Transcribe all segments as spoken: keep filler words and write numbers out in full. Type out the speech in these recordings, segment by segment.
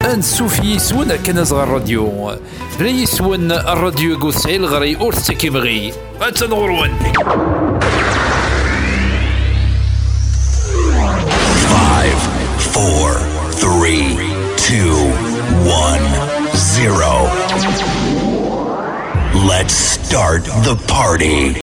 هان سوفي سونا كان صغار الراديو بلا يسون الراديو يقول سعيل غري أورتكي بغي أتنغرون five, four, three, two, one, zero. Let's start the party.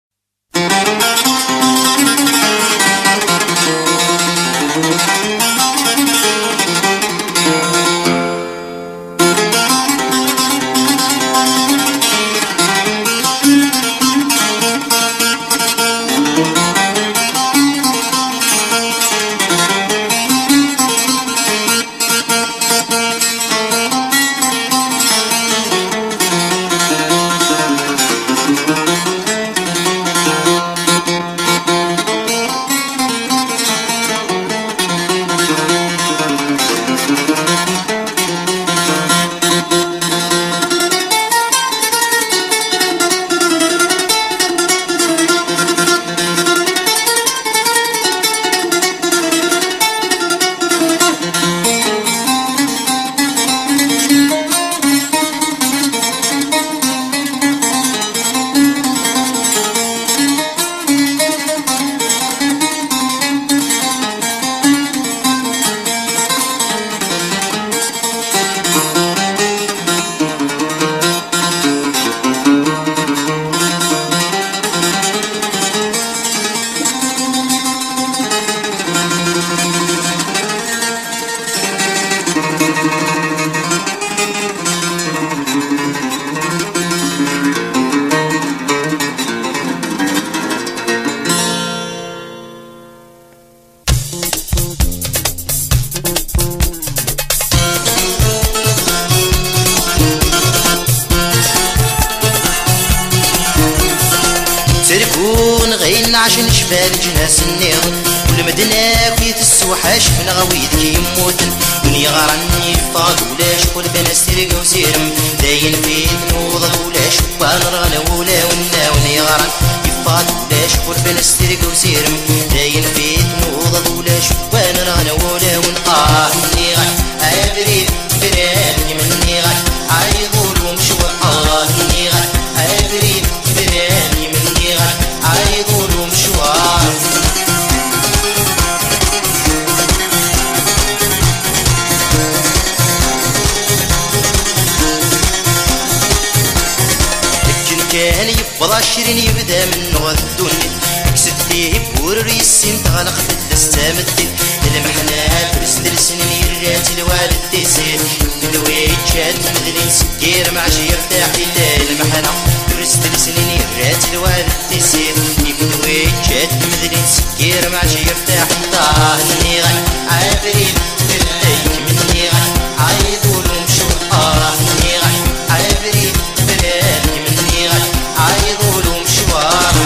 عشان شفال جناس النيض والمدنة كيت السوحة شفنا غويد كي يموتن دنيا غراني فاض ولا شكل بنا سيرق وسيرم داين في نوض ولا شبان رغنا ولا ونا وني غران يفاض ولا شكل بنا سيرق وسيرم داين في نوض ولا شبان رغنا ولا ونقاه مني غن أبريد براني مني غن عيضول ومشوى آه مني غن أبريد براني مني غن عيضول ومشوار لكن كان يبضى عشرين يبدا من غد الدنيا كسديه بور ريسين تغلق تستامدي المحنات رسل السنين يرات الوالد تيسير الويت شاد مدلين سكير مع شير تاحي المحنة رسل السنين يرات الوالد تيسير الويت شاد مدلين سكير مع شير تاحي طاه مني غن عابرين بالليك مني غن عيدول ومشور آه مني غن عابرين بالليك مني غن عيدول ومشوار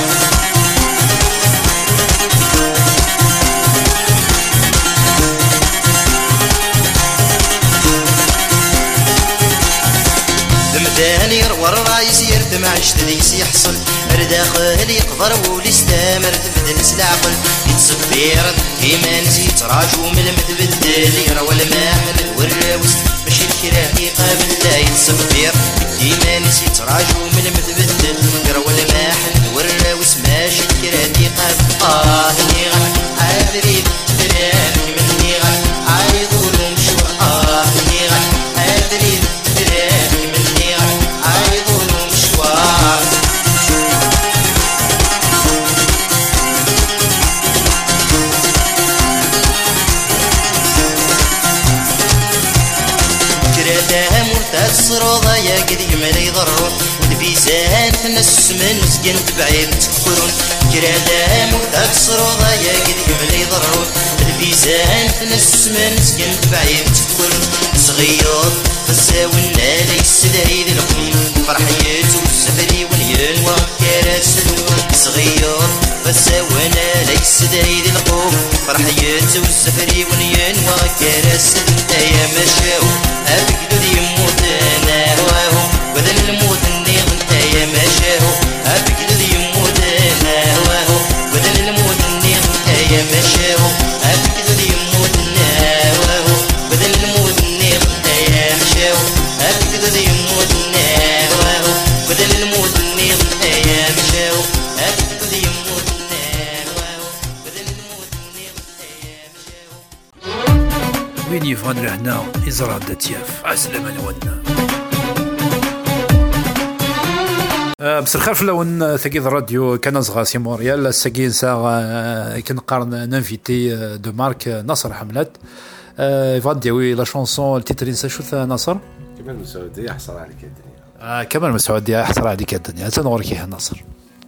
دمداني روى الرايس يردم عشت ليس يحصل رداخل يقدر وليستمر تبدل سلعقل يتصبير كيما نزيد راجو من المتبدل يروى الماحل والراوس ماشي الكراهي قابل لا يتصبير كيما نزيد راجو من المتبدل يروى الماحل والراوس ماشي الكراهي قابل آه مني غن عابرين براني مني غن عيضول ومشور آه مني غن عابرين براني مني غن عيضول ومشوار كراتها مرتاد صروضة يا قديم لا يضرون البيزان في الناس من مسكين بعيد تكبرون كراتها مرتاد صروضة يا قديم لا يضرون البيزان في الناس من مسكين بعيد تكبرون صغير فساونا ليس دايد القوم فرحيت والسفري ونيان وكرات سلون صغير فساونا ليس دايد القوم فرحيت والسفري ونيان وكرات سلون يا مشاو أبقدو دي موتنا هواهم وذن الموت النيغ انت يا مشاو أبقدو دي موتنا هواهم وذن الموت النيغ انت يا مشاو أبقدو دي موتنا هواهم وذن الموت النيغ انت يا يفغن لهنا يزرع داتياف عسلامة نوانا. أه بس الخير في اللون ثقيل الراديو كان صغار سي موريال الساكين ساعة كنقارن نانفيتي دو مارك ناصر حملات يفغن ديوي لا شونسون التيترين ساشوث ناصر كمال مسعودي يحصل عليك الدنيا. آه كمال مسعودي يحصل عليك الدنيا تنورك يا ناصر.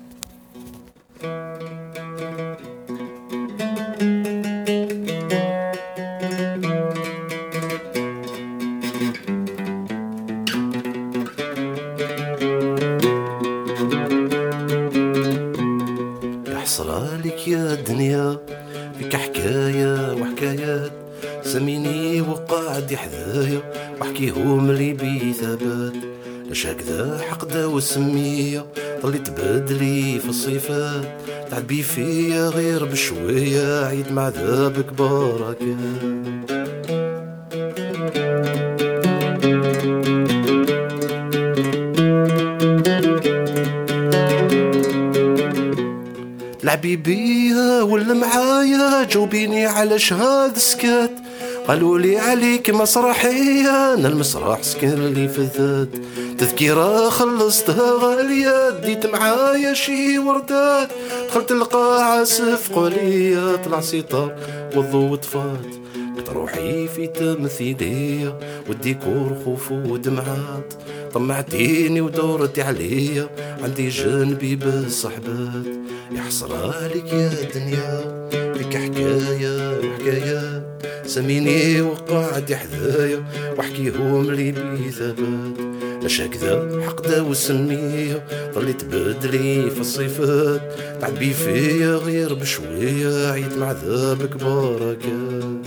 يا الدنيا فيك حكاية وحكايات سميني وقاعد حذايا واحكيهم اللي بي ثبات لاش هكذا حقده وسمية ضليت بدلي في الصفات تعبي فيا غير بشوية عيد مع ذابك بركات. لعبي بيا ولا معايا جاوبيني على شهاد سكات قالوا لي عليك مسرحية انا المسرح سكن اللي فذات تذكيرة خلصتها غالية ديت معايا شي وردات دخلت القاعة سفقوا ليا طلع سيطار والضوء طفات قلت روحي في تمثيلية والديكور خوف ودمعات طمعتيني ودورتي عليا عندي جنبي بالصحبات يحصر عليك يا دنيا فيك حكاية وحكايات سميني وقاعد حذايا واحكيهم اللي بي ثبات لاش هكذا حقده وسمية ضليت بدلي في الصفات تعبي فيا غير بشوية عيد مع ذابك بركات.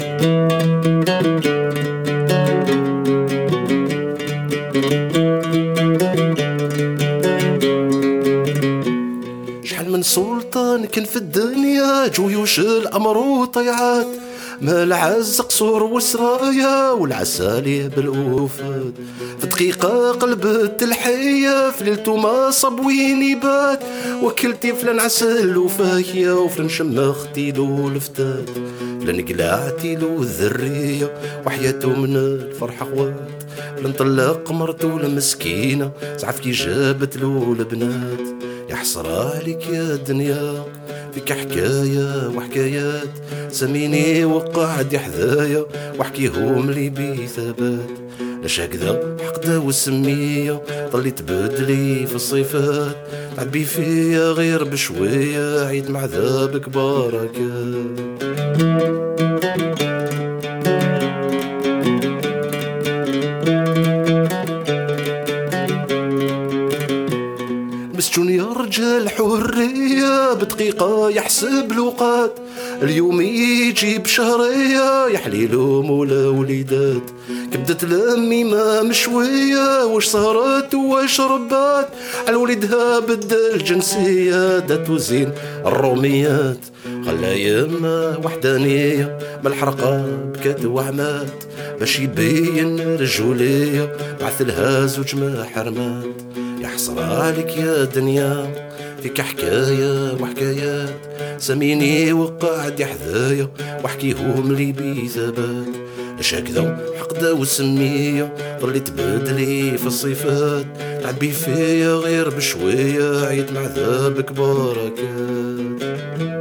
شحال من سلطان كان في الدنيا جيوش الامر وطيعات ما العز قصور وسرايا والعسالي بالأوفات في دقيقة قلبت الحية في ليلتو ما صب وين يبات وكلتي فلان عسل وفاكية وفلان شمختي له الفتات فلان قلعتي له الذرية وحياته من الفرحة خوات فلان طلق مرته المسكينة زعف كي جابت له البنات يحصر عليك يا دنيا فيك حكاية وحكايات سميني وقاعد حذايا واحكيهم لي بي ثبات لاش هكذا حقده وسمية ضليت بدلي في الصفات تعبي فيا غير بشوية عيد مع ذابك بركات. مسجون يا رجال حرية بدقيقة يحسب الوقات اليوم يجي بشهرية يحليلو مولا وليدات كبدت لامي ما مشوية واش صارت واش ربات الوليدها بدل جنسية دات وزين الروميات خلا يما وحدانية بالحرقة بكات وعمات باش يبين رجولية بعثلها زوج محرمات يحصر عليك يا دنيا فيك حكاية وحكايات سميني وقاعد حذايا واحكيهم لي بي ثبات لاش هكذا حقده وسمية ضليت بدلي في الصفات تعبي فيا غير بشوية عيد مع ذابك بركات.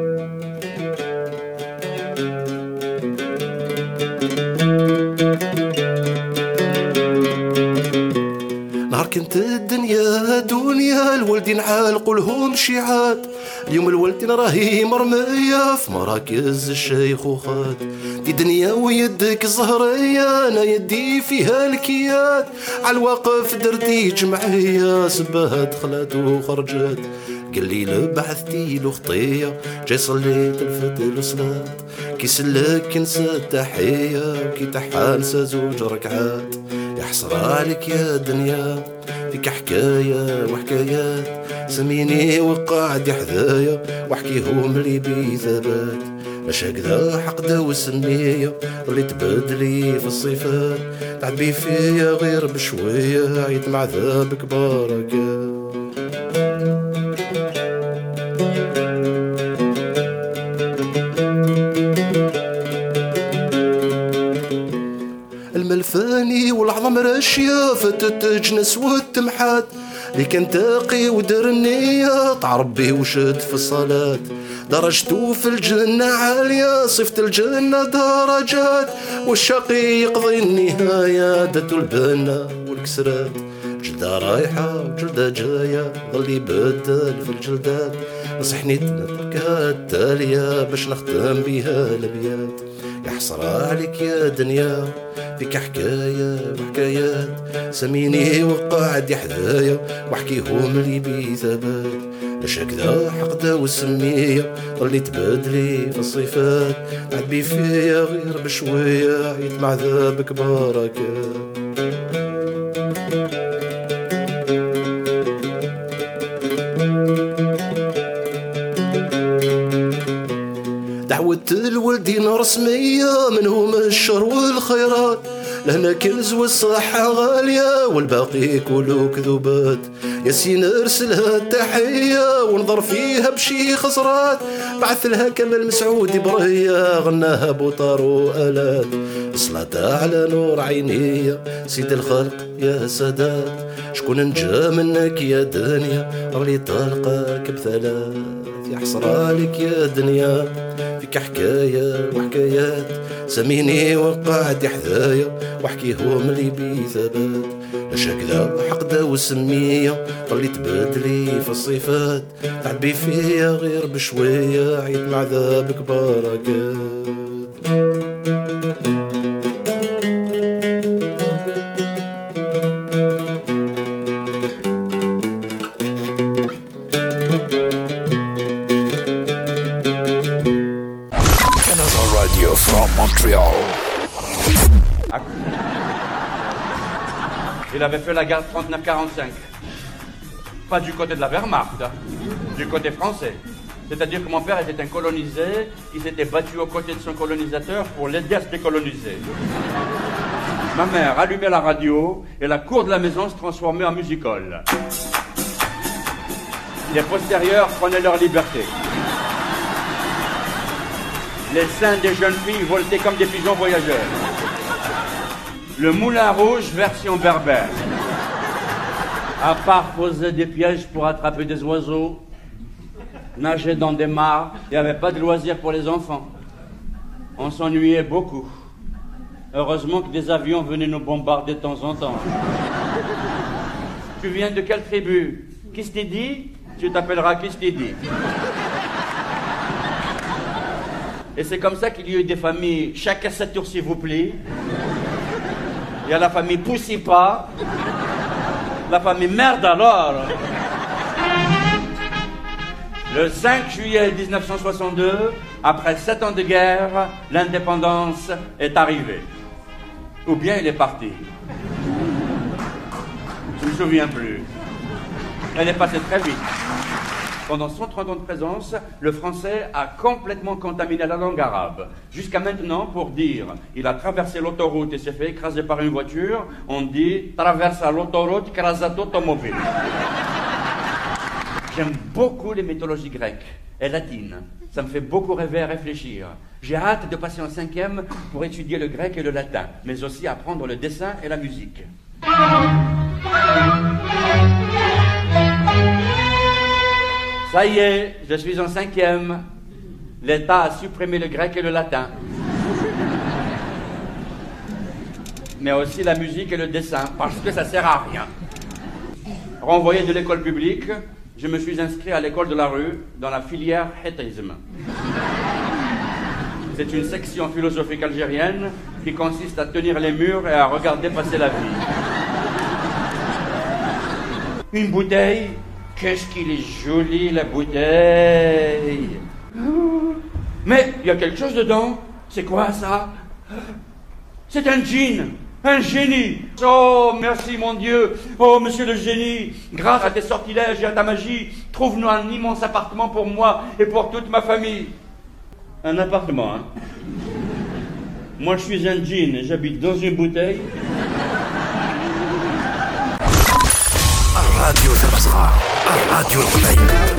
نهار كنت الدنيا دنيا الوالدين عالقوا لهم شيعات اليوم الوالدين راهي مرمية في مراكز الشيخوخات دي دنيا ويدك زهرية انا يدي فيها الكيات عالواقف درتي جمعية سبها دخلت وخرجت قال لي لبعثتي له خطية جاي صليت الفجر وصلاة كي سلك نسى التحية وكي تحا نسى زوج ركعات يحصر عليك يا دنيا فيك حكاية وحكايات سميني وقاعد حذايا واحكيهم لي بي ثبات لاش هكذا حقده وسمية وليت بدلي في الصفات تعبي فيا غير بشوية عيد مع ذابك بركات. ثاني والعظم راشية فتت جنس والتمحات اللي كان تاقي ودر النية طع ربي وشد في الصلاة درجته في الجنة عالية صفت الجنة درجات والشقي يقضي النهاية داتو البنة والكسرات جلدة رايحة وجلدة جاية ظلي بدل في الجلدات نصحني تنبكى التالية باش نختم بيها الابيات يا حسرة عليك يا دنيا فيك حكاية وحكايات سميني وقعد حذايا واحكيهم لي بثبات لاش هكذا حقده والسمية ظلي تبدلي في الصفات تعبي فيا غير بشوية عيد مع ذابك بركات دعوة الولدين رسمية منهم الشر والخيرات لهنا كنز والصحة غالية والباقي كله كذوبات ياسين ارسلها التحية ونظر فيها بشي خسرات بعث لها كمال مسعود برية غناها بوطار وآلات صلاة على نور عينية سيد الخلق يا سادات شكون نجا منك يا دنيا رلي طلقك بثلاث يا حسرة عليك يا دنيا فيك حكاية وحكايات سميني وقعد حذايا واحكيهم لي بثبات لاش هكذا حقده وسمية طلي تبدلي في الصفات تعبي فيا غير بشوية عيد مع ذابك بركات From Montreal. Il avait fait la guerre trente-neuf quarante-cinq. Pas du côté de la Wehrmacht, hein, du côté français. C'est-à-dire que mon père était un colonisé, il s'était battu aux côtés de son colonisateur pour l'aider à se décoloniser. Ma mère allumait la radio et la cour de la maison se transformait en music-hall. Les postérieurs prenaient leur liberté. Les seins des jeunes filles voletaient comme des pigeons voyageurs. Le moulin rouge version berbère. À part poser des pièges pour attraper des oiseaux, nager dans des mares, il n'y avait pas de loisirs pour les enfants. On s'ennuyait beaucoup. Heureusement que des avions venaient nous bombarder de temps en temps. Tu viens de quelle tribu? Kistidi? Tu t'appelleras Kistidi. Et c'est comme ça qu'il y a eu des familles, chacun sa tour s'il vous plaît. Il y a la famille Poussipa, la famille Merde alors. Le cinq juillet dix-neuf cent soixante-deux, après sept ans de guerre, l'indépendance est arrivée. Ou bien il est parti. Je ne me souviens plus. Elle est passée très vite. Pendant cent trente ans de présence, le français a complètement contaminé la langue arabe. Jusqu'à maintenant, pour dire « il a traversé l'autoroute et s'est fait écraser par une voiture », on dit « traversa l'autoroute, crasat automobile ». J'aime beaucoup les mythologies grecques et latines. Ça me fait beaucoup rêver et réfléchir. J'ai hâte de passer en cinquième pour étudier le grec et le latin, mais aussi apprendre le dessin et la musique. Ça y est, je suis en cinquième. L'État a supprimé le grec et le latin. Mais aussi la musique et le dessin, parce que ça sert à rien. Renvoyé de l'école publique, je me suis inscrit à l'école de la rue, dans la filière hétisme. C'est une section philosophique algérienne qui consiste à tenir les murs et à regarder passer la vie. Une bouteille. Qu'est-ce qu'il est joli, la bouteille. Mais il y a quelque chose dedans. C'est quoi, ça? C'est un djinn, un génie. Oh, merci, mon Dieu. Oh, monsieur le génie, grâce à tes sortilèges et à ta magie, trouve-nous un immense appartement pour moi et pour toute ma famille. Un appartement, hein? Moi, je suis un djinn et j'habite dans une bouteille. Radio Zamazra, Radio Online.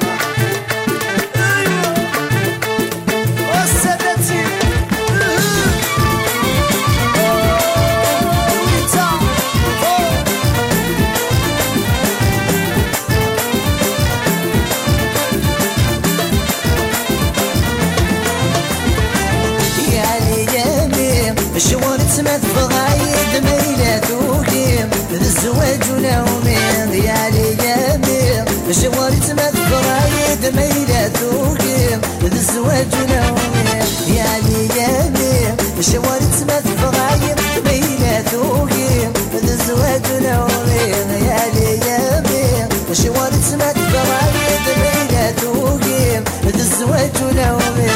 نومي يا ليامي شوارت ما تفرايد ميلات وقيم الزواج نومي يا ليامي شوارت ما تفرايد ميلات وقيم الزواج نومي يا ليامي شوارت ما تفرايد ميلات وقيم الزواج نومي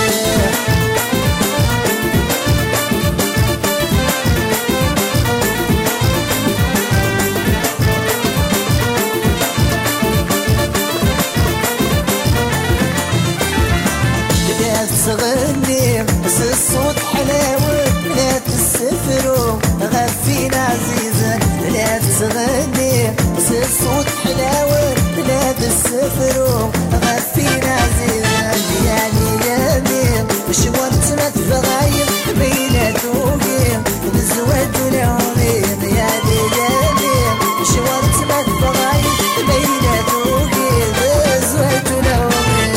تغني بس الصوت حلاوة لا تسفروا غفين عزيزا لا تغني بس الصوت حلاوة لا تسفروا غفين عزيزا يعني يامين شوارت ما تفغاير بين توقيم الزواج نومين يعني يامين شوارت ما تفغاير بين توقيم الزواج نومين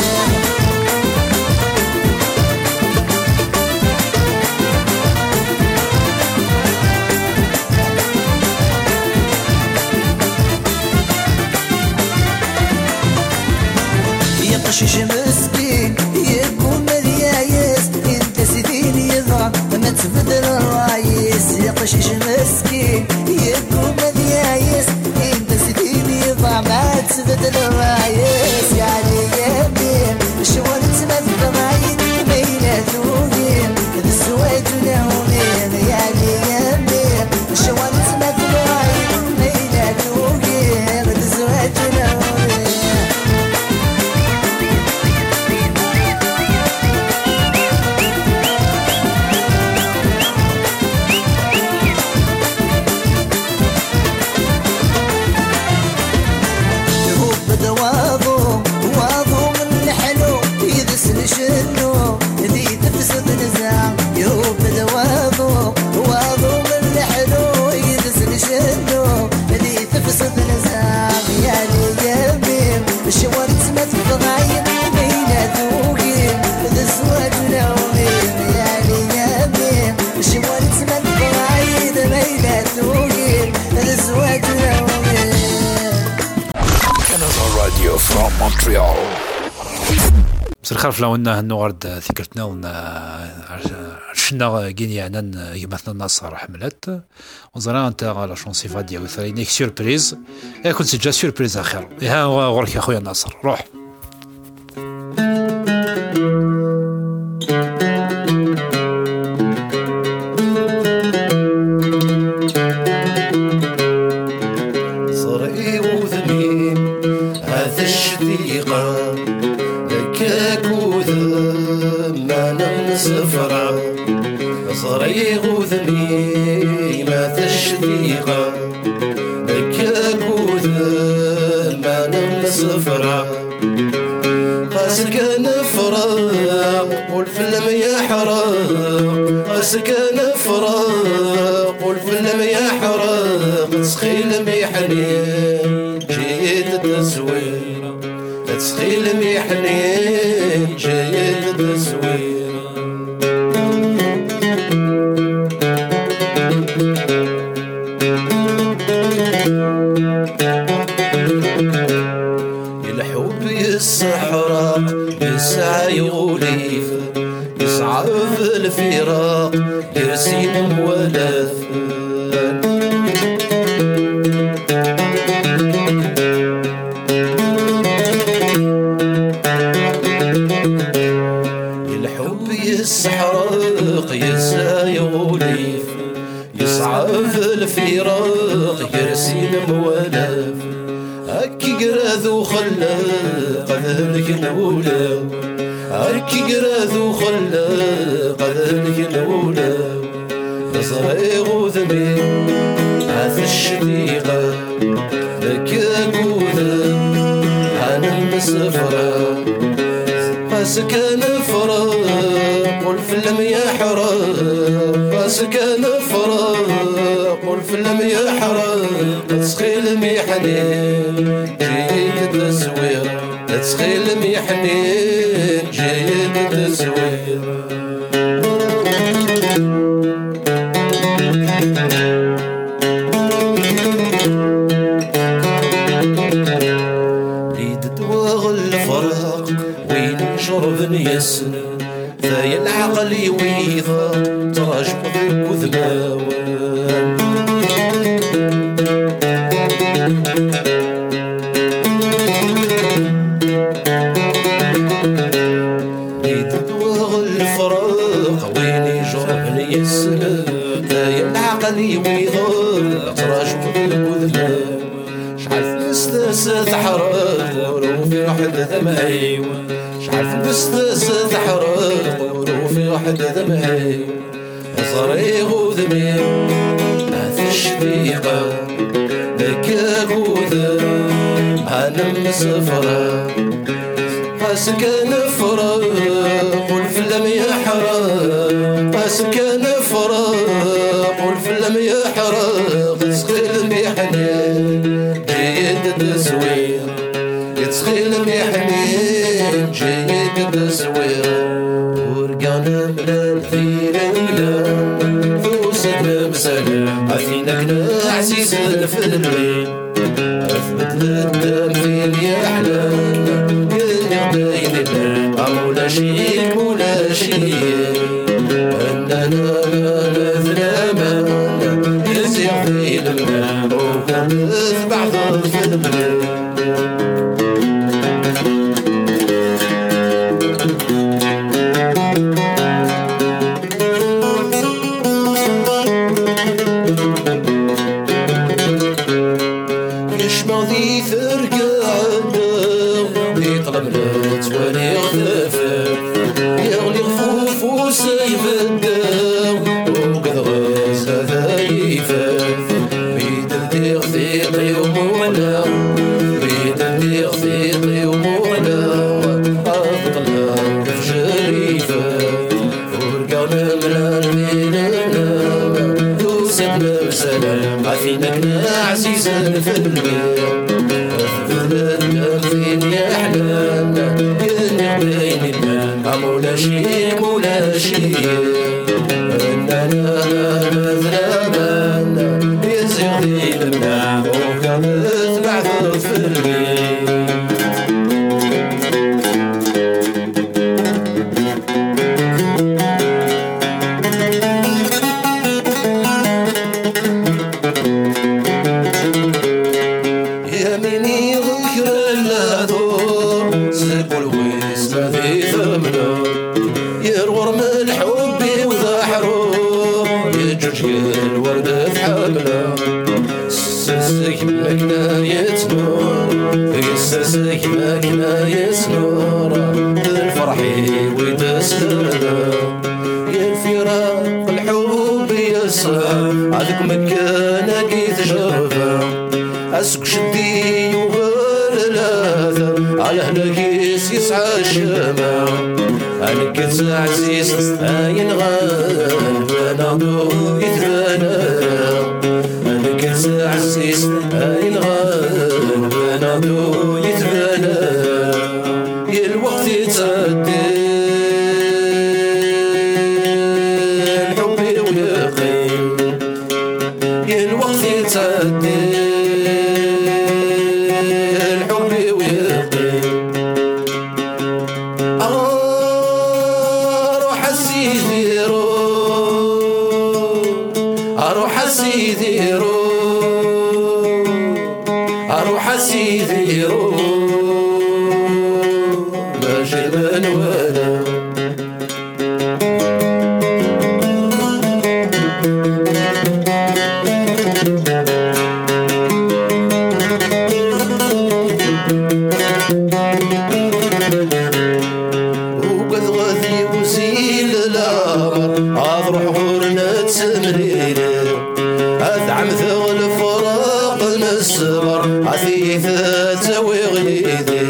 قشيش مسكين يكون مليايس انت سيدين يضع ما تبدل الرايس يا قشيش مسكين يكون مليايس انت سيدين يضع ما تبدل الرايس يعني يمين شوارت ما تضمعين بين توقين الزواج نومين يعني يمين شوارت ما تضمعين بين توقين الزواج نومين شنو ذي تفسد نزاع يوب دواضو واضو من حلو يدسل شنو ذي تفسد نزاع يا ليامين شوارت ما تفغاين بين ذوقين الزواج نومين يا ليامين شوارت ما تفغاين بين ذوقين الزواج نومين Canada Radio from Montreal. مساء الخير فلاونا هنوغرد ذكرتنا ونا عشنا كيني عنان يمثلنا ناصر حملات وزرا انت لا شونسيفا ديالو ثاني سيربريز كنت سجا سيربريز اخر ها غورك يا خويا ناصر روح صرعي وذني هذا الشديقة سفرة صريغ وذني ما تشديقة بكاك وذن ما نم سفرة قاسك نفرق والفيلم يحرق قاسك نفرق والفيلم يحرق تسخيل ميحنين جيد تسوير تسخيل ميحنين جيد تسوير الحب يسحرق يسعى يغليف يسعى في الفراق يرسيم ولف الحب يسحرق يسعى يغليف يسعى في الفراق يرسيم ولف هكي قراذو خلا قذلك الأولى هكي قراذو خلا قذلك الأولى صريغ وذني هذا الشديقة ذكاك وذن أنا مسفرة قاسك نفرق والفيلم يحرق قاسك نفرق والفيلم يحرق تسخيل ميحنين جيد تسوير تسخيل ميحنين جيد تسوير يسن ذايا العقل يويضا تراجع ذك وذماوان نيدد وغل الفراق ويني جرحني يسن ذايا العقل يويضا تراجع ذك وذماوان شحال في الاستاس تحرق وفي واحد ذمعي شحال في الاستاس تحرق وفي واحد ذمعي صريغ وذمي هذا الشفيقة ذكاك وذا أنا مسافرة قاسك نفرق والفلم يحرق قاسك نفرق والفلم يحرق تسخيل بحنين جيد تسوير يتسخيل بحنين جيد تسوير ورقانا من الثير ولا فوسنا مسلم عثينك عسيس في الليل أثبت للدم في اليحلال يلي مولا شيك مولا شيك أننا نذنب يزيع في الماء وكانت بعض في الماء عزيزا في البيت أثبت فين يحلم ينع بين الماء مولا شيء مولا شيء أننا نذنبنا يزيغ في الماء وكانت بعث في البيت يسسك ماكنا يسنور بالفرح ويتسنى يا الفراق الحب يسهر عذك مكانا كي تجرفا اسك شدي وغير الاثر على هلاكيس يسعى الشمع انا كنت عزيز اين غاب انا ضو يتبنى انا كنت عزيز اين غاب انا ضو يتبنى يا الوقت يتعدي الحب واليقين يا الوقت يتعدي الحب واليقين اروح اسيدي اروح اسيدي اروح اسيدي ماشي من ولا وقد غادي وزيل الامر اضرح غورنا تسمرينا ادعم ثغل فراق الصبر عثيثة تسوي غيدي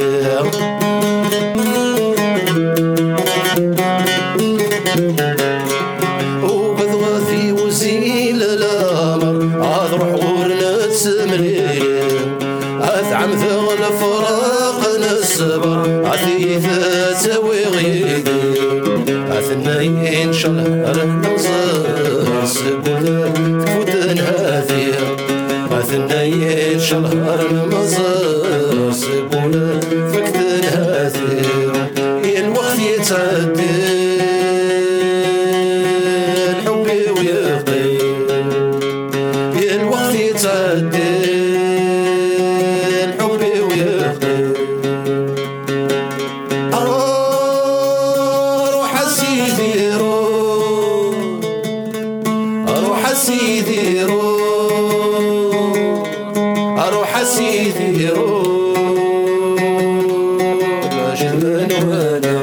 وقد غادي وزيل الامر اضرح غورنا تسمرينا ادعم ثغل فراق الصبر عثيثة تسوي غيدي أثني إن شاء الله رحنا نصر سبنا تفوتنا هذيا أثني إن شاء الله رحنا نصر سبنا فكتنا هذيا الوقت يعدل حبي ويخدم روح سيدي روح روح سيدي روح روح سيدي روح لا جبن وانا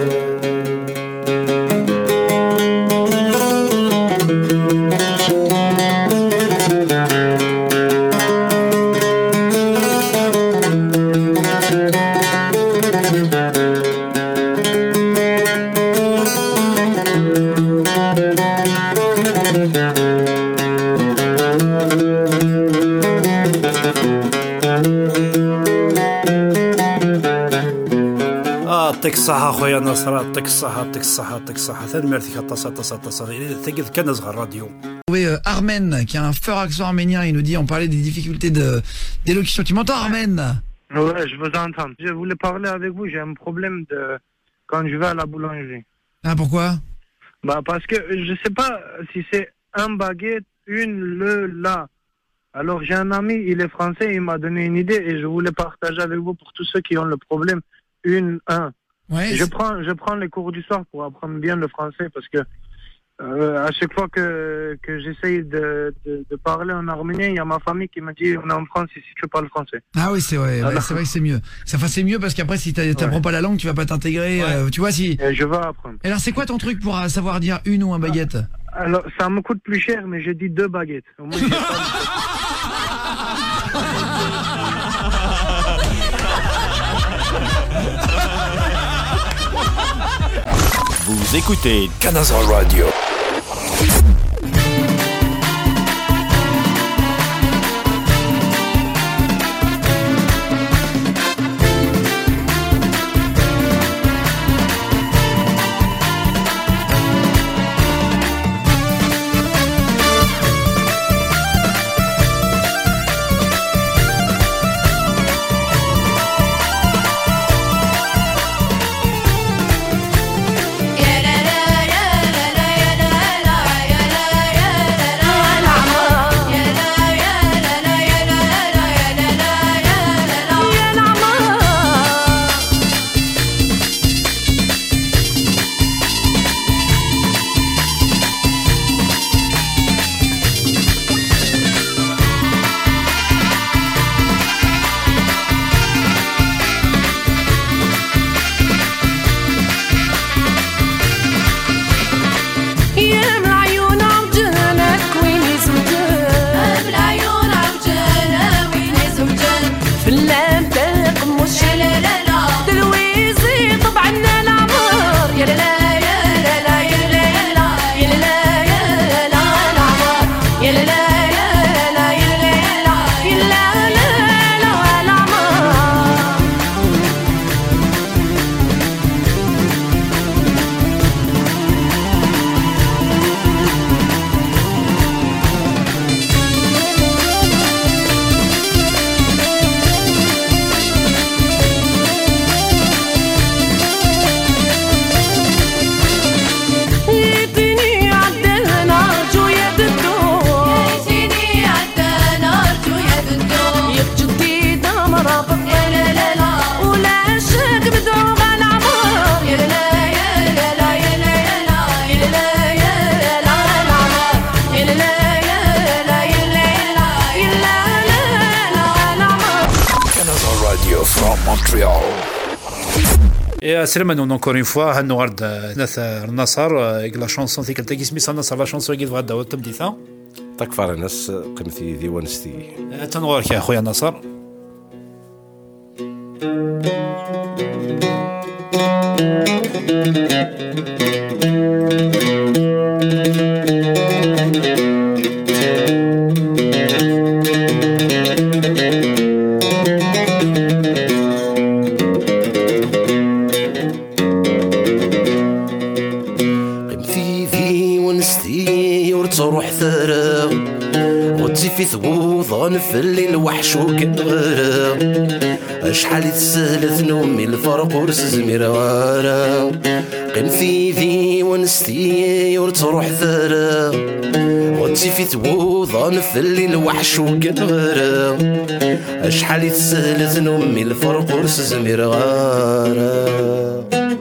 يعطيك الصحة خويا نصر، يعطيك الصحة يعطيك الصحة يعطيك الصحة. ثاني ميرتي كطاسة طاسة طاسة ثقيل كان صغار راديو. Oui, euh, Armen, qui a un fort accent arménien, il nous dit, on parlait des difficultés de, d'élocution. Tu m'entends, Armen? Ouais, je vous entends. Je voulais parler avec vous, j'ai un problème de quand je vais à la boulangerie. Ah, pourquoi? Bah, parce que je sais pas si c'est un baguette, une, le, la. Alors, j'ai un ami, il est français, il m'a donné une idée et je voulais partager avec vous pour tous ceux qui ont le problème. Une, un. Ouais, je prends, je prends les cours du soir pour apprendre bien le français parce que euh, à chaque fois que, que j'essaye de, de, de parler en arménien, il y a ma famille qui me dit on est en France ici, tu parles français. Ah oui, c'est vrai, ouais, c'est vrai que c'est mieux. Ça, enfin, c'est mieux parce qu'après, si t'apprends ouais. pas la langue, tu vas pas t'intégrer. Ouais. Euh, tu vois, si. Et je vais apprendre. Alors, c'est quoi ton truc pour savoir dire une ou un baguette? Alors, ça me coûte plus cher, mais je dis deux baguettes. Au moins, Vous écoutez Canada Radio. Montreal. Et سلمان encore une fois هنورد ناس النصر لا شانسون ذيك تاع اسمي النصر لا شانسون كي تبغى داو تبديثا تكفر الناس قيمتي ديوانستي تنورك يا خويا نصر. في ثوض في الليل وحش وكنغرا شحال يتسهل نومي الفرق ورس زمير غارا قم في ذي ونستي ورتروح ثرا غتي في توضان في الليل وحش وكنغرا شحال يتسهل نومي الفرق ورس زمير غارا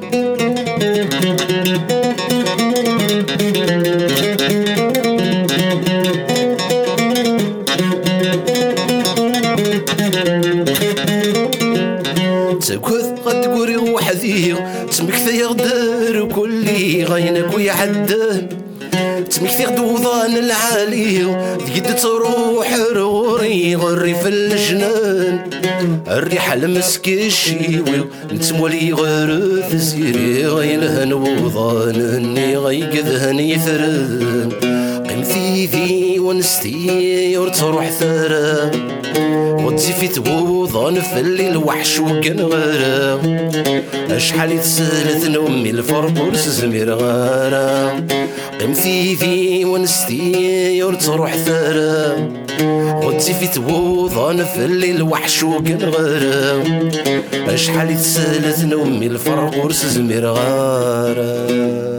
تكوث قد قوري وحدي تمكثي يغدر كلي غينك ويعدل تمكثي غدوضان العالي ذيد تروح رغوري غري في الجنان الريحة المسكي الشيوي نتمولي غرث زيري غيلهن وضانني غيقذهني ثرن قمتي ذي ونستي ورتروح ثرا غتي في توضان في الليل وحش وكنغرا شحال يتسالت نومي الفرق ورس زمير غارا قمتي ذي ونستي ورتروح ثرا غتي في توضان في الليل وحش وكنغرا شحال يتسالت نومي الفرق ورس زمير غارا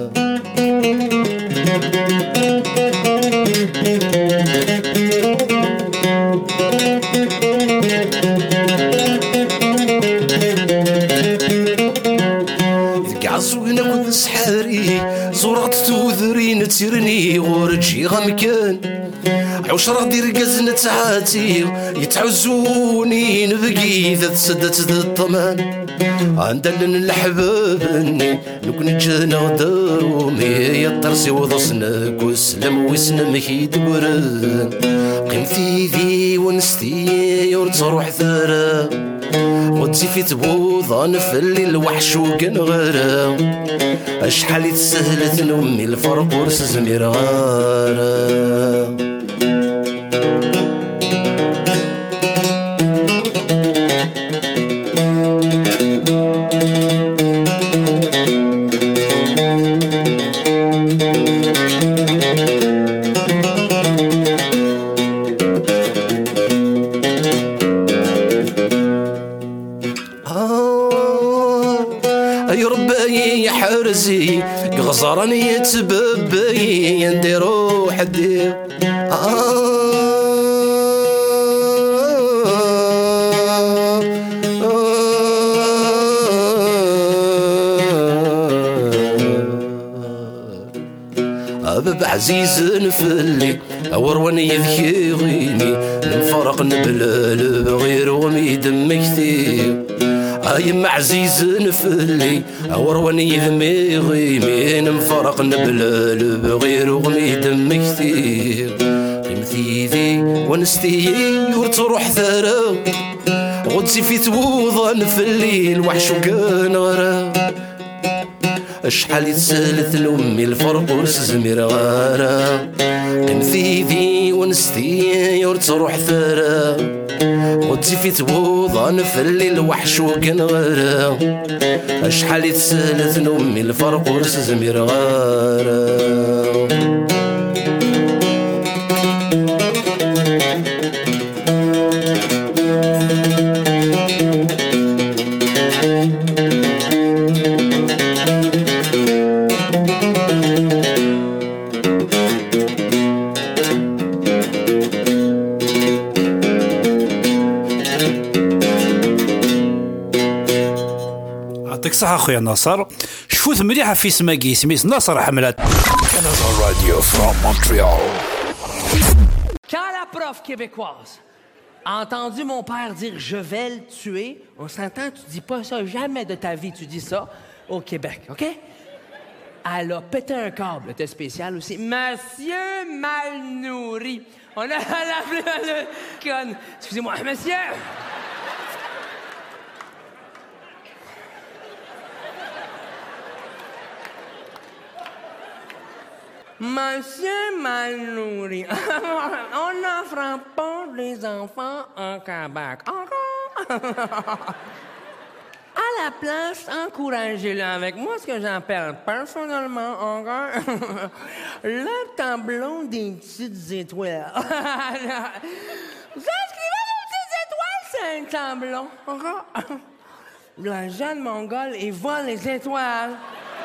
عصوينك وذسحاري زورات توذرين تيرني ورجي غمكان عشرة دير قزنة عاتي يتعزوني نبقي ذا تسدت ذا الطمان عندلن الحبابني نكون جانا غدارومي يطرسي وضصنك وسلم وسنم هيد وران قمتي ذي ونستي ورتروح ثرا غتي في توضان في الليل وحش وكنغرا شحال يتسهلت نومي الفرق ورس زمير غارا غزراني يتببي نديرو حدي آه أبب عزيز نفلي أورواني يذكيغيني نفرق نبلال بغير ومي دم كثير أيما عزيز نفلي أورواني ذمي غيمين مفرق نبلال بغير وغمي دم كثير قمتي ذي ونستي ورتروح ثرا غدسي في توضان في الليل وحش وكان غرا شحال يتسالت نومي الفرق ورس زمير غارا قمتي ذي ونستي ورتروح ثرا غتي في توضان في الليل وحش وكنغرا شحال يتسالت نومي الفرق ورس زمير غارا صح اخويا ناصر شفوت مليحه في سماكي سميت ناصر حملات Canada Radio from Montreal. Quand la prof québécoise a entendu mon père dire je vais le tuer, on s'entend, tu dis pas ça jamais de ta vie, tu dis ça au Québec, OK? Elle a pété un câble, c'était spécial aussi. Monsieur mal nourri. On a appelé le conne. Excusez-moi, monsieur. Monsieur mal nourri. On n'offre pas les enfants en Québec. Encore? À la place, encouragez-le avec moi, ce que j'appelle personnellement encore le tableau des petites étoiles. Vous savez ce un tableau. Encore. La jeune Mongole, il voit les étoiles.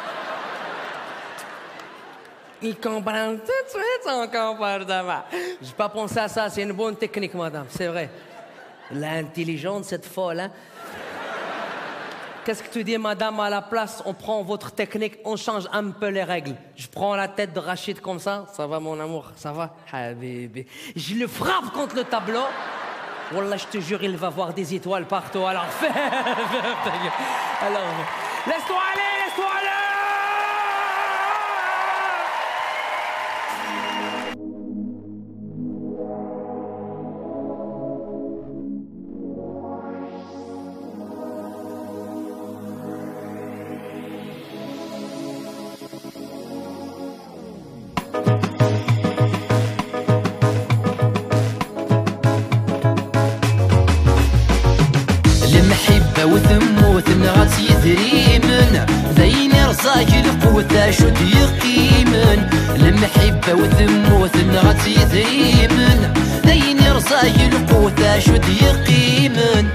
Il comprend tout de suite son comportement. J'ai pas pensé à ça, c'est une bonne technique, madame, c'est vrai. L'intelligence, cette folle, hein? Qu'est-ce que tu dis, madame, à la place? On prend votre technique, on change un peu les règles. Je prends la tête de Rachid comme ça. Ça va, mon amour? Ça va? Habibi. Je le frappe contre le tableau. Wallah, je te jure, il va voir des étoiles partout. Alors, fais... Alors, laisse-toi aller, laisse-toi aller! وثموت نغات يدريمن ذين رزاق القوة شد يقيمن المحبة وثموت نغات يدريمن ذين رزاق القوة شد يقيمن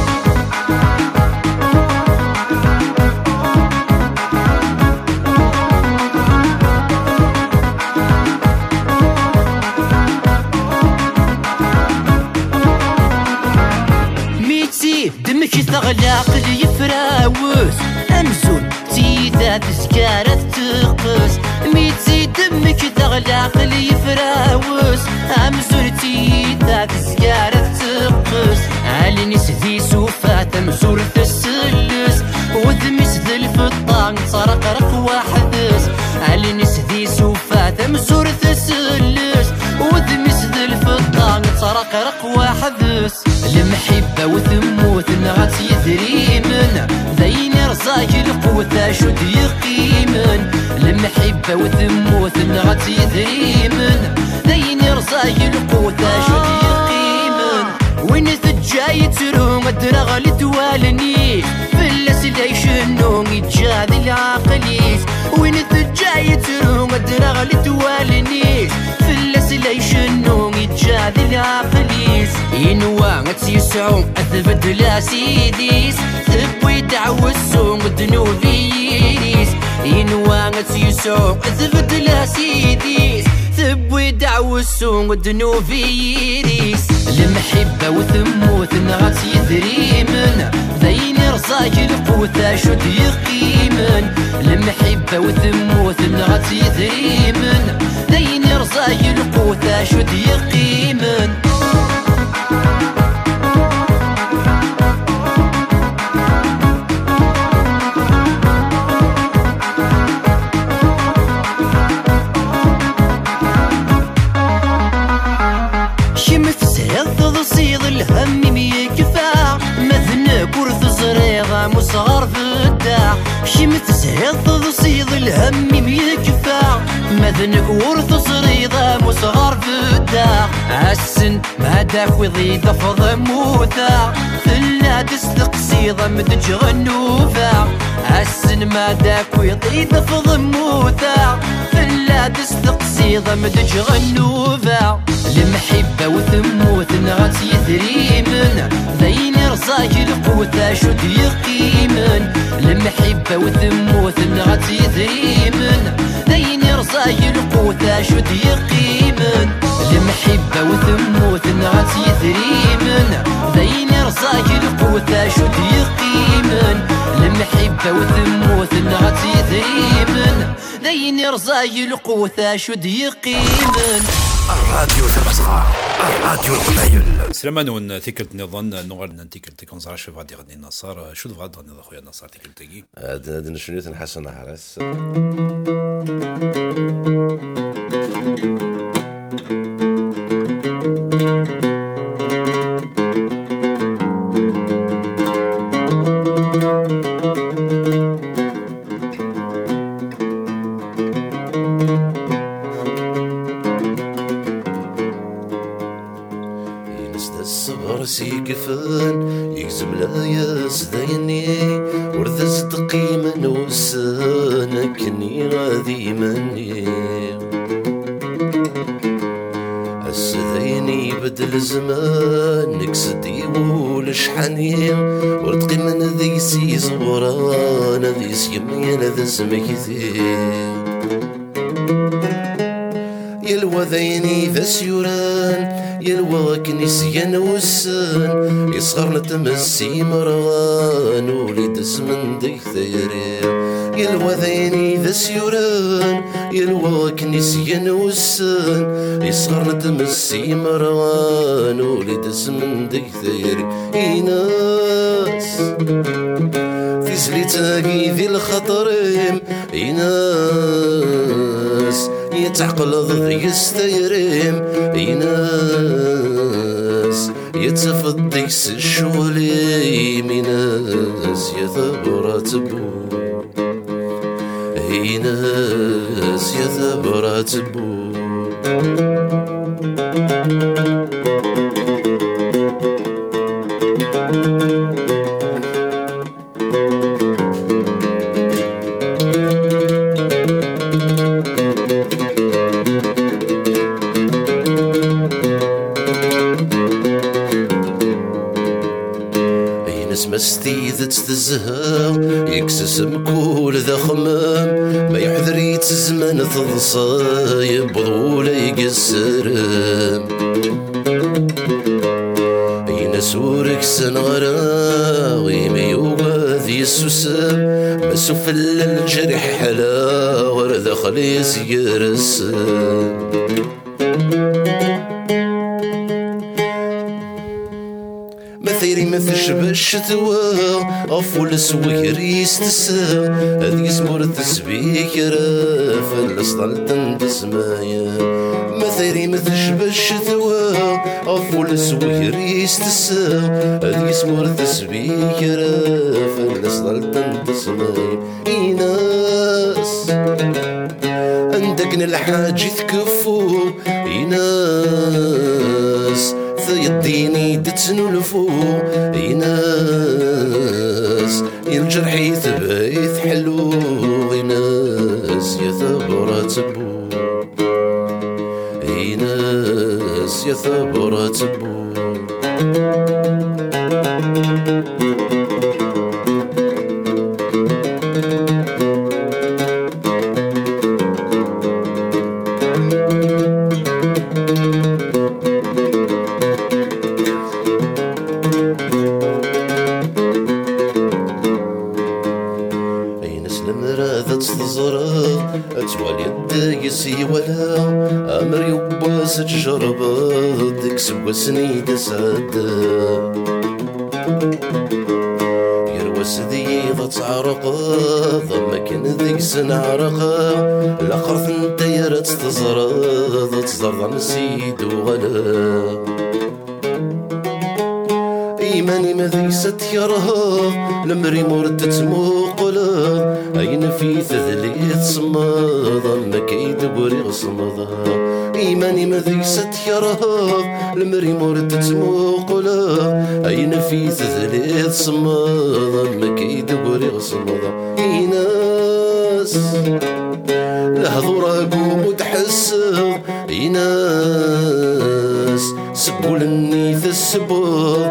تغلق لي فراوس أمزون تيدا تسكارة تقص ميتي دمك تغلق لي فراوس أمزون تيدا تسكارة تقص علي نسدي سوفا تمزور تسلس وذمس ذي الفطان ترقرق واحدس علي نسدي سوفا تمزور تسلس وذمس ذي الفطان ترقرق واحدس المحبة وثموت نغات يدريمن ذين رزاق القوة شد يقيمن المحبة وثموت نغات يدريمن ذين رزاق القوة شد يقيمن وين ثجاي ترون الدرغ لتوالني فلس ليش النوم يتجاذي العقليس وين ثجاي ترون الدرغ لتوالني فلس ليش النوم يتجاذي العقليس ينوى تيسعون أثبت لا سيديس ثبوي دعوة السوم الدنوبي يريس ينوى تيسعون أثبت لا سيديس ثبوي دعوة السوم الدنوبي يريس المحبة وثموت نغات يدريمن ذين رزاق القوة شد يقيمن المحبة وثموت نغات يدريمن ذين رزاق القوة شد يقيمن الهم ميكفى مثنك ورث زريضة مصغر في الداع شمت زهيض تصيد الهم ميكفى مثنك ورث زريضة مصغر في الداع عالسن ما داك وضيد فض موثا ثلا تستقصيضة مدج غنوفا عالسن ما داك وضيد فض موثا ثلا تستقصيضة مدج غنوفا المحبة وثموت نغات يدريمن ذين رزاق القوة شد يقيمن المحبة وثموت نغات يدريمن ذين رزاق القوة شد يقيمن المحبة وثموت نغات يدريمن ذين رزاق القوة شد يقيمن المحبة وثموت نغات يدريمن ذين رزاق القوة شد يقيمن الراديو تبصغى الراديو القبايل سلامانون ثيكلت نظن نغال نتيكلت كونزرا شوف غادي غادي نصار شو تبغى تغني خويا نصار تيكلتي هذا شنو تنحسن حرس سيقفن يكزم لا يزديني ورث صدقي من وسنكني غادي مني السذيني بد يعود الزمان نكسد يقول شحانية ورتقي من ذي سي زوران ذي سيمين ذا سمكثير يلوى ذيني ذا سيوران يلوى كنيسيان وسان يصغر نتمسي مرغان وليد اسمن ديك ثيرين يلوى ذيني ذا سيوران يلوى كنيسيان وسان يصغر نتمسي مرغان وليد اسمن ديك ثيرين إيناس في زليتاقي ذي الخطرين إيناس يتعقل ضد يستيرم يناس يتفض ديس الشغلي ميناس يثبرات بو يناس يثبرات بو مستيذت تزهر يكسس مكول ذا خمام ما يحذر يتزمن تضصايب بضولة يقسرم أين سورك سنغراغي ما يوغاذي السسام ما سفل الجرح حلا ورد خليس يرسم مثيري مثش بالشتوى أفول سوير يستسام هذ يسمور تسبيك رافل لسطل تندس مايا مثيري مثش بالشتوى أفول سوير يستسام هذ يسمور تسبيك رافل لسطل تندس مايا إيناس عندك الحاج يتكفو إيناس يديني دتنولفو يناس الجرح يثبيت حلو يناس يثبرات بو يناس يثبرات بو يسي ولا أمر يباس تجربة تكسب وسنيد سادة يروس ذي ضت عرقا ضمكن ذي سن عرقا الأخر ثنت يرت تزرى ضت زرضا نسيد وغلا إيماني مذي ستيرها لمري مرد تموقلا أين في تذليت صمادا مكيد بريغ صمدا إيماني مذي ستيرها لمري مرد تموقلا أين في تذليت صمادا مكيد بريغ صمدا إيناس لهذو راقوم وتحسب إيناس سبول النيث السبور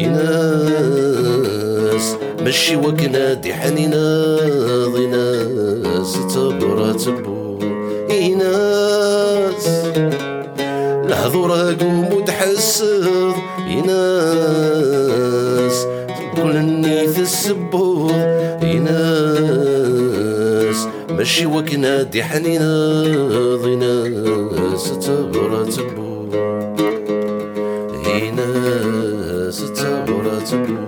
إيناس مشي وكنادي حنينا ضيناس تبرات بو إيناس لهذو راقوم وتحسب إيناس كل النيث السبور إيناس مشي وكنادي حنينا ضيناس تبرات بو إيناس تبرات بو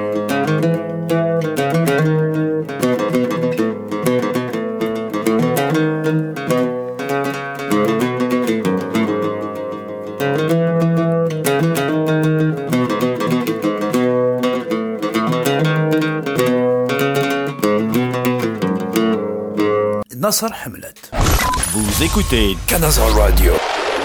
نصر حملت. Vous écoutez Canazra Radio.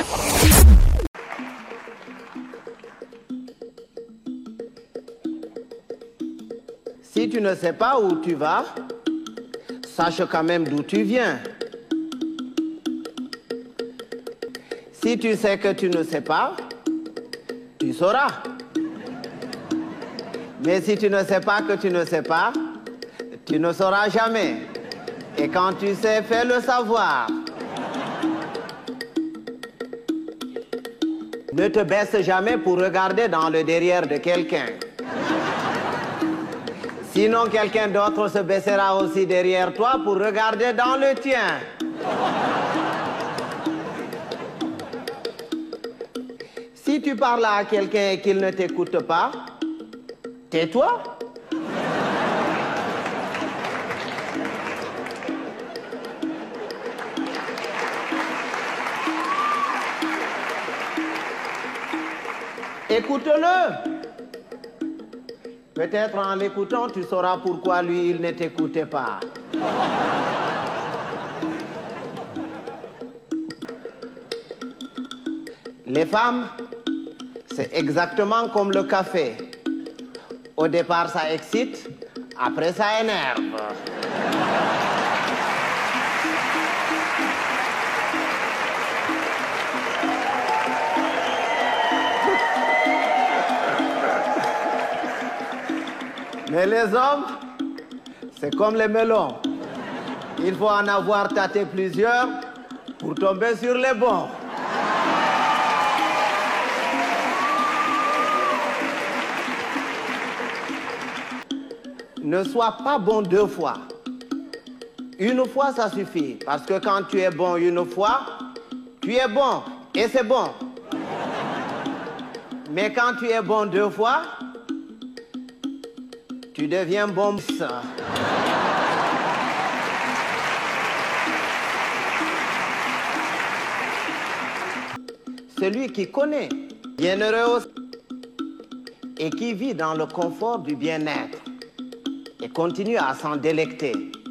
Si tu ne sais pas où tu vas, sache quand même d'où tu viens. Si tu sais que tu ne sais pas, sauras. Mais si tu ne sais pas que tu ne sais pas, tu ne sauras jamais. Et quand tu sais, fais le savoir. Ne te baisse jamais pour regarder dans le derrière de quelqu'un. Sinon, quelqu'un d'autre se baissera aussi derrière toi pour regarder dans le tien. Si tu parles à quelqu'un et qu'il ne t'écoute pas, tais-toi. Écoute-le. Peut-être en l'écoutant, tu sauras pourquoi lui, il ne t'écoutait pas. Les femmes, c'est exactement comme le café. Au départ, ça excite, après, ça énerve. Mais les hommes, c'est comme les melons. Il faut en avoir tâté plusieurs pour tomber sur les bons. Ne sois pas bon deux fois. Une fois, ça suffit. Parce que quand tu es bon une fois, tu es bon et c'est bon. Mais quand tu es bon deux fois, tu deviens bon. Celui qui connaît, bienheureux aussi, et qui vit dans le confort du bien-être et continue à s'en délecter.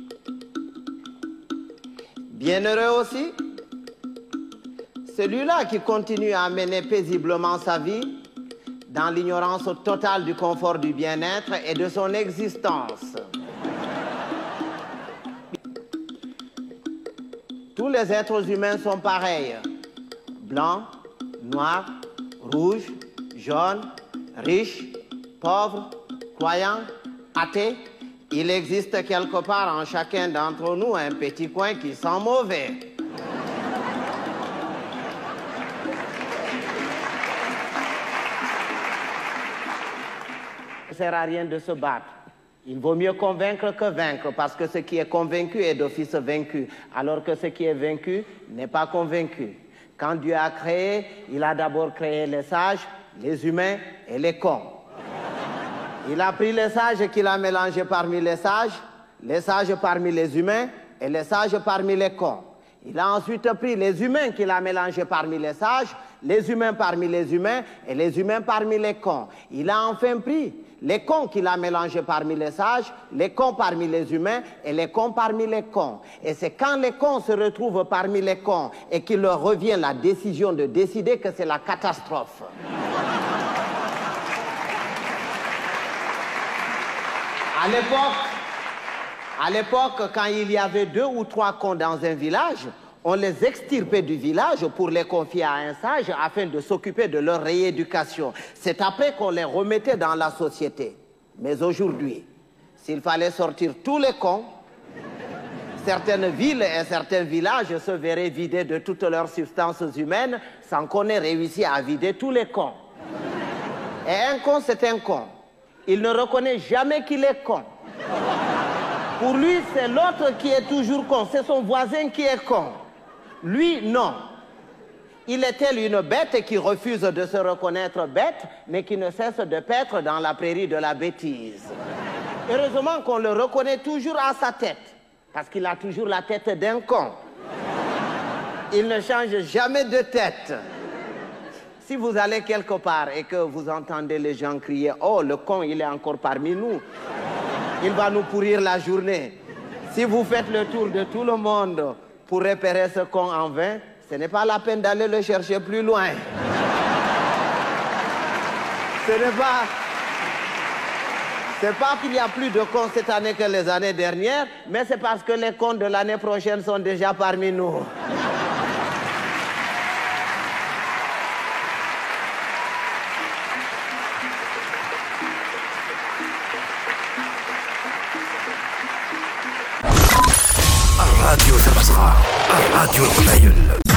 Bienheureux aussi, celui-là qui continue à mener paisiblement sa vie dans l'ignorance totale du confort du bien-être et de son existence. Tous les êtres humains sont pareils. Blancs, noirs, rouges, jaunes, riches, pauvres, croyants, athées. Il existe quelque part en chacun d'entre nous un petit coin qui sent mauvais. Il ne sert à rien de se battre. Il vaut mieux convaincre que vaincre, parce que ce qui est convaincu est d'office vaincu, alors que ce qui est vaincu n'est pas convaincu. Quand Dieu a créé, il a d'abord créé les sages, les humains et les cons. Il a pris les sages qu'il a mélangés parmi les sages, les sages parmi les humains et les sages parmi les cons. Il a ensuite pris les humains qu'il a mélangés parmi les sages, les humains parmi les humains et les humains parmi les cons. Il a enfin pris les cons qu'il a mélangés parmi les sages, les cons parmi les humains et les cons parmi les cons. Et c'est quand les cons se retrouvent parmi les cons et qu'il leur revient la décision de décider que c'est la catastrophe. À l'époque, à l'époque, quand il y avait deux ou trois cons dans un village, on les extirpait du village pour les confier à un sage afin de s'occuper de leur rééducation. C'est après qu'on les remettait dans la société. Mais aujourd'hui, s'il fallait sortir tous les cons, certaines villes et certains villages se verraient vidés de toutes leurs substances humaines sans qu'on ait réussi à vider tous les cons. Et un con, c'est un con. Il ne reconnaît jamais qu'il est con. Pour lui, c'est l'autre qui est toujours con. C'est son voisin qui est con. Lui, non. Il est tel une bête qui refuse de se reconnaître bête, mais qui ne cesse de paître dans la prairie de la bêtise. Heureusement qu'on le reconnaît toujours à sa tête, parce qu'il a toujours la tête d'un con. Il ne change jamais de tête. Si vous allez quelque part et que vous entendez les gens crier « Oh, le con, il est encore parmi nous. Il va nous pourrir la journée. » Si vous faites le tour de tout le monde pour repérer ce con en vain, ce n'est pas la peine d'aller le chercher plus loin. Ce n'est pas... C'est pas qu'il y a plus de cons cette année que les années dernières, mais c'est parce que les cons de l'année prochaine sont déjà parmi nous. راديو ثم صغار الراديو القبايل.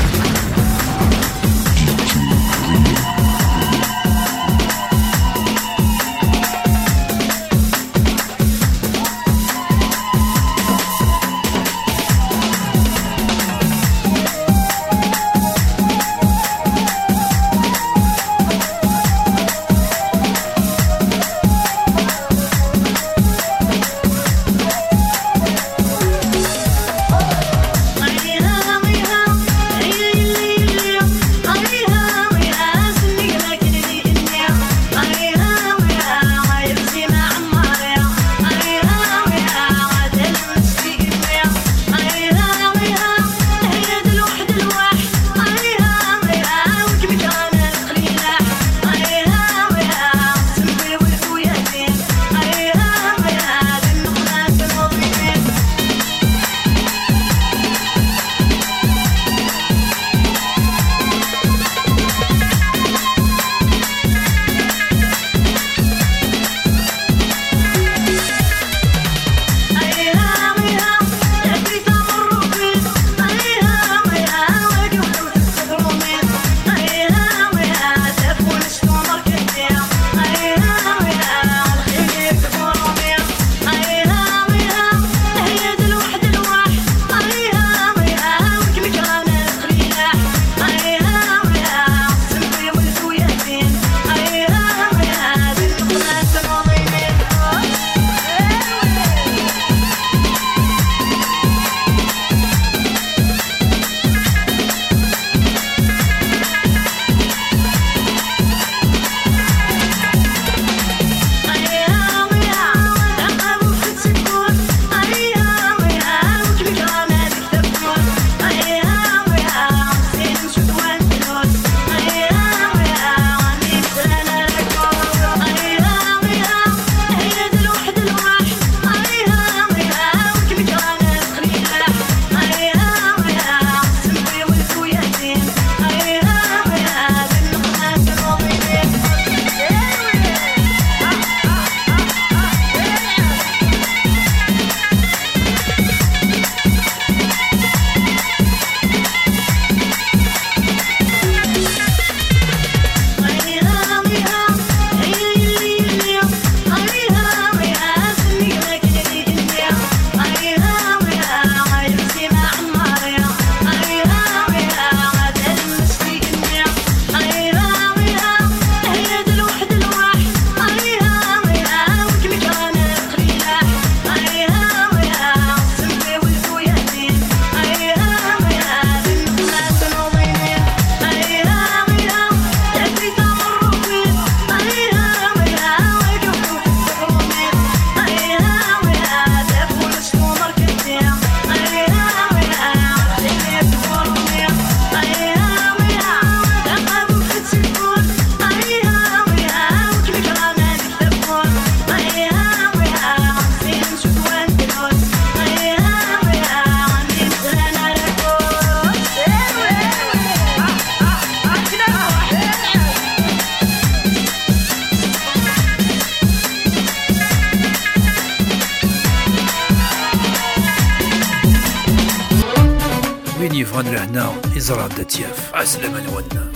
يفغن لهنا إزرع داتياف عسلامة نونا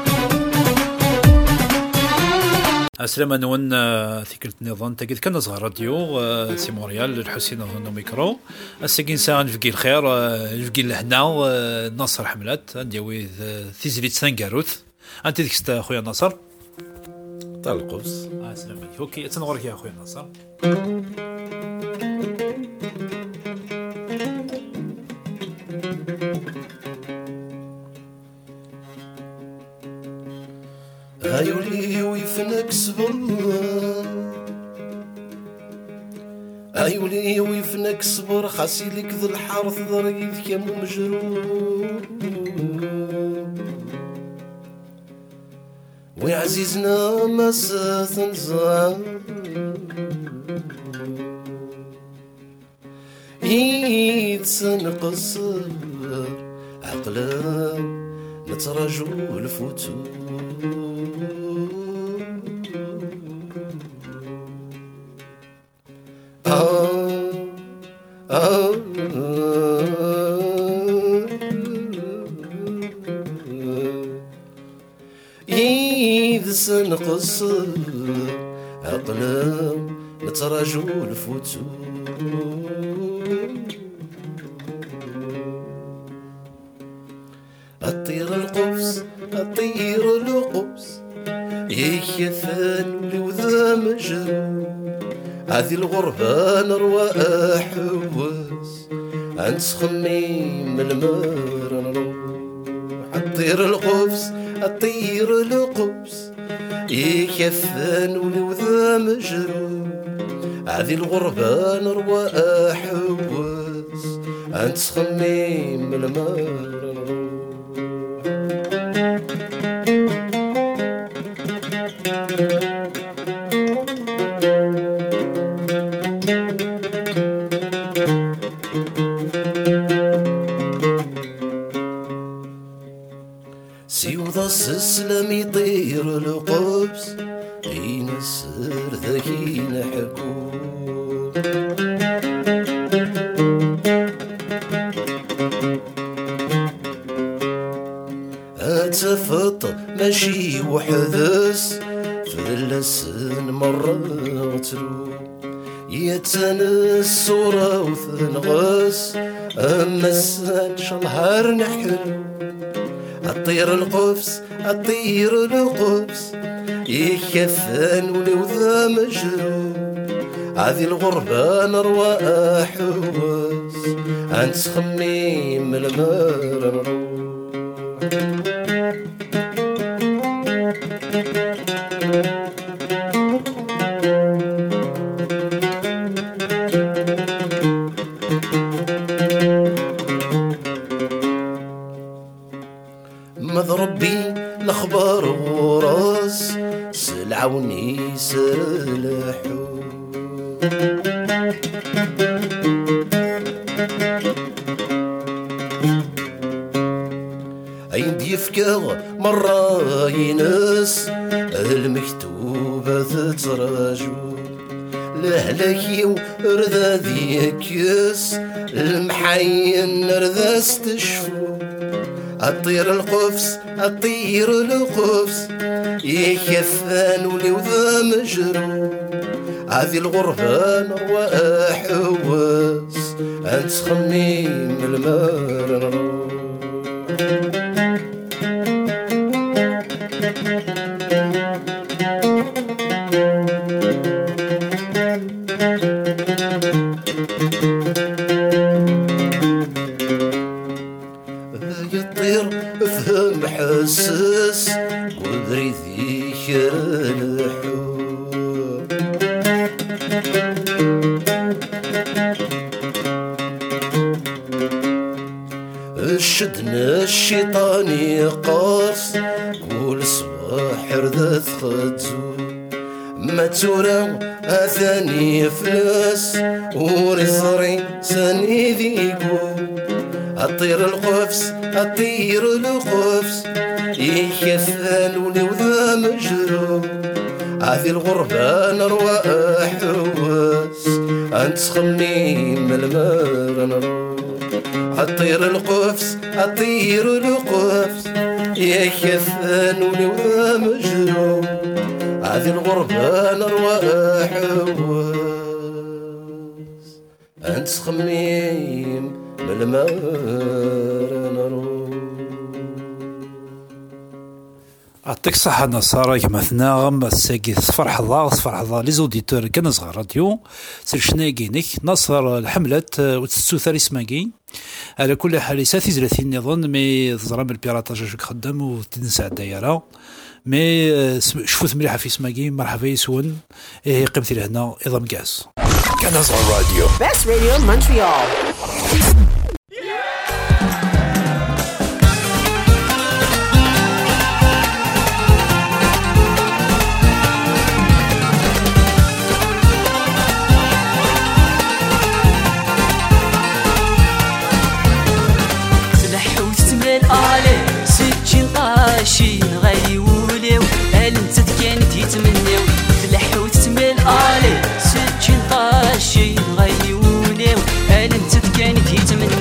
عسلامة نونا ثيكلت نظام تاكيد كان صغار راديو سي موريال الحسين نظن ميكرو الساكين ساعة نفقي الخير نفقي لهنا ناصر حملات نديوي ثيزليت سانكاروث أنت ذيك خويا ناصر طال القوس عسلامة اوكي تنغورك يا خويا ناصر هايولي ويفنك صبر هايولي ويفنك صبر خاسي لك ذا الحارث ضريد كم مجروح ويعزيزنا مسا تنزع يتسنقص عقلا نترجو الفتور آه آه آه نقصر عقلنا نتراجو الفتور الطير القبس الطير القبس يكفان لوذا مجرو هذه الغربة نروى أحوس عند خميم المار نروح الطير القبس الطير القبس يكفان ولوذا مجرو هذه الغربة نروى أحوس عند خميم المار السلم يطير القبس ينسر ذاكي نحكو اتفط ماشي وحدث فلسن مرة تلو يتنس صورة وثنغس اما السنش نهار نحلو الطير القفس الطير القفس يكفان ولوذا مجرو هذه الغربة نروى أحوس عند خميم المار مضربي الأخبار وراس سلعوني سلحو عندي يفكر مرة ينس المكتوبة تتراجو لهلاكي ورذاذي يكيس المحين رذاس تشفو الطير القفس الطير القفس يكفان ولوذا مجرو هذه الغربة نروى أحوس أنت خميم المار يطير فهم حسس ودري ذيك الحب شدنا الشيطان يقاس كل صباح ردت خدزو ما تورا أثاني فلس ورزري ساني ذيكو الطير القفس الطير القفس يكفان ولوذا مجرو هذه الغربة نروى أحوس أنت خميم المار نروح الطير القفس الطير القفس يكفان ولوذا مجرو هذه الغربة نروى أحوس أنت خميم من المار نروح. يعطيك الصحة نصارى كما ثناغم الساقي صفر حظا صفر حظا لي زوديتور كان صغار راديو سيرشناكينك نصر الحملة وتستوثر اسماكي على كل حال ساثي زلاتين نظن مي تزرم البيراطاج شك خدام وتنسى الدايرة مي شفوت مليحة في اسماكي مرحبا يسون إيه قيمتي لهنا إضام كاس كان صغار راديو Best Radio Montreal. شي غيوليو انت كانت يتمنيو تلحو تتمل علي سجن طاشي غيوليو انت كانت يتمنيو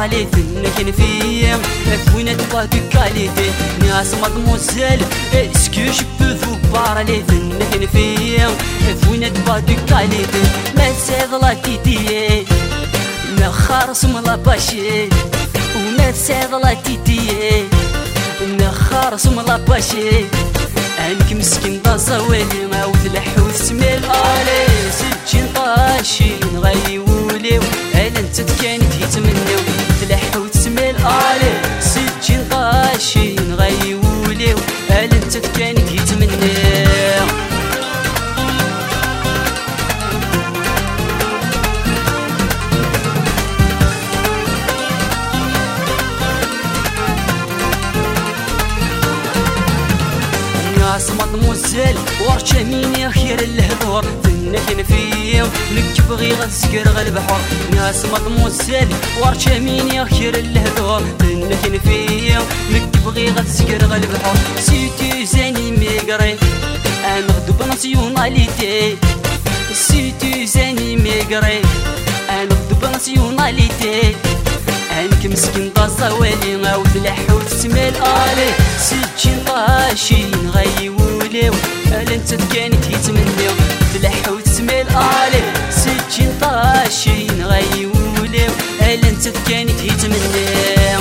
بارلي ثنكن فيا فوين تبغى كاليتي ناس مدموزيل اسكو جو بو فو بارلي ثنكن فيا فوين تبغى كاليتي ما تسيد لا تيتي نخار سم لا باشي وما تسيد لا تيتي نخار سم لا باشي انك مسكين ضزوالي ما وتلحوث سميل الي سجين طاشي نغيولي الا انت كانت يتمنيو تلحوث سميل الي سجين طاشي نغيولي الا انت كانت يتمنيو مدموزيل ورشا مين يا خير الهدور ثنكن فيهم لك بغي غتسكر غا البحر ناس مدموزيل ورشا مين يا خير الهدور ثنكن فيهم لك بغي غتسكر غا البحر سيتي زاني ميغري انا غدو بنسيوناليتي سيتي زاني ميغري انا غدو بنسيوناليتي انك مسكين ضزوالي غاو تلحوت سميل الي سجين طاشي نغيوليو الا انت كانت يتمنيو تلحوت سميل الي سجين طاشي نغيوليو الا انت كانت يتمنيو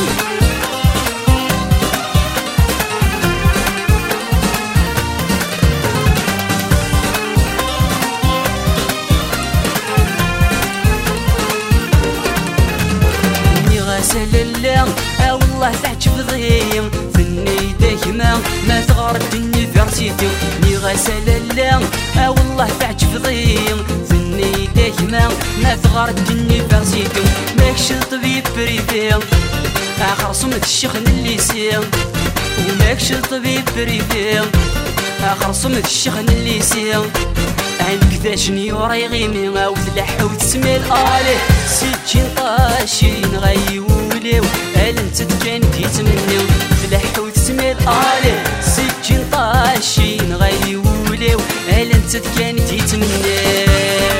سللا اه والله تعجب ضيم فني دايما ما ثغر اليونيفرسيتي ني غسللا اه والله تعجب ضيم فني دايما ما ثغر اليونيفرسيتي ماكش طبيب بريفي اخر صمت الشيخن الليسي وماكش طبيب بريفي اخر صمت الشيخن الليسي عندك ذا شنيور يغيمي غاو تلحوت سميل الي سجين طاشي نغيوليو الا انت كانت يتمنيو تلحوت سميل الي سجين طاشي نغيوليو الا انت كانت يتمنيو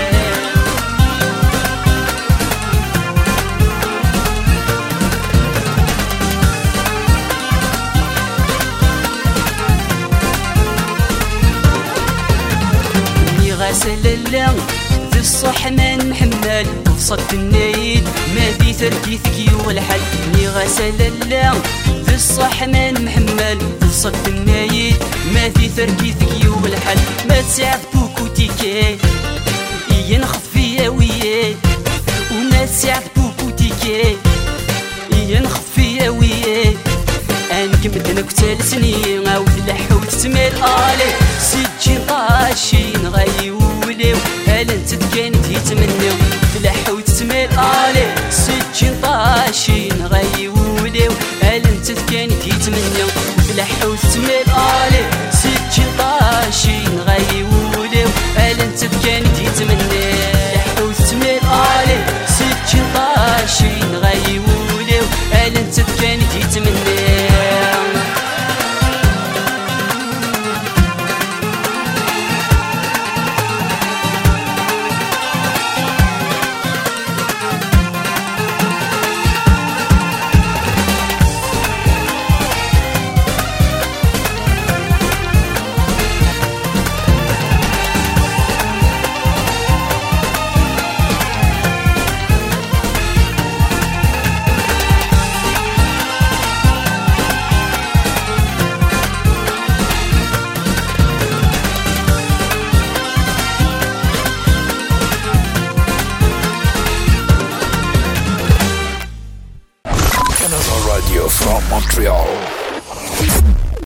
غسللا ذي الصحمان محمل وفصد النايد ما ذي تركيثك يولحل ني غسللا ذي الصحمان محمل وفصد النايد ما ذي تركيثك يولحل ما تساعد بوكوتيكي ينخف فيا وياه وما تساعد بوكوتيكي ينخف فيا وياه انك مدنك تالسني غاو تلحوت سميل الي سجين طاشي نغيوليو الا انت كانت يتمنيو تلحوت سميل الي سجين طاشي نغيوليو الا انت كانت يتمنيو تلحوت سميل الي سجين طاشي نغيوليو الا انت كانت يتمنيو تلحوت سميل الي سجين طاشي نغيوليو الا انت كانت يتمنيو From Montreal.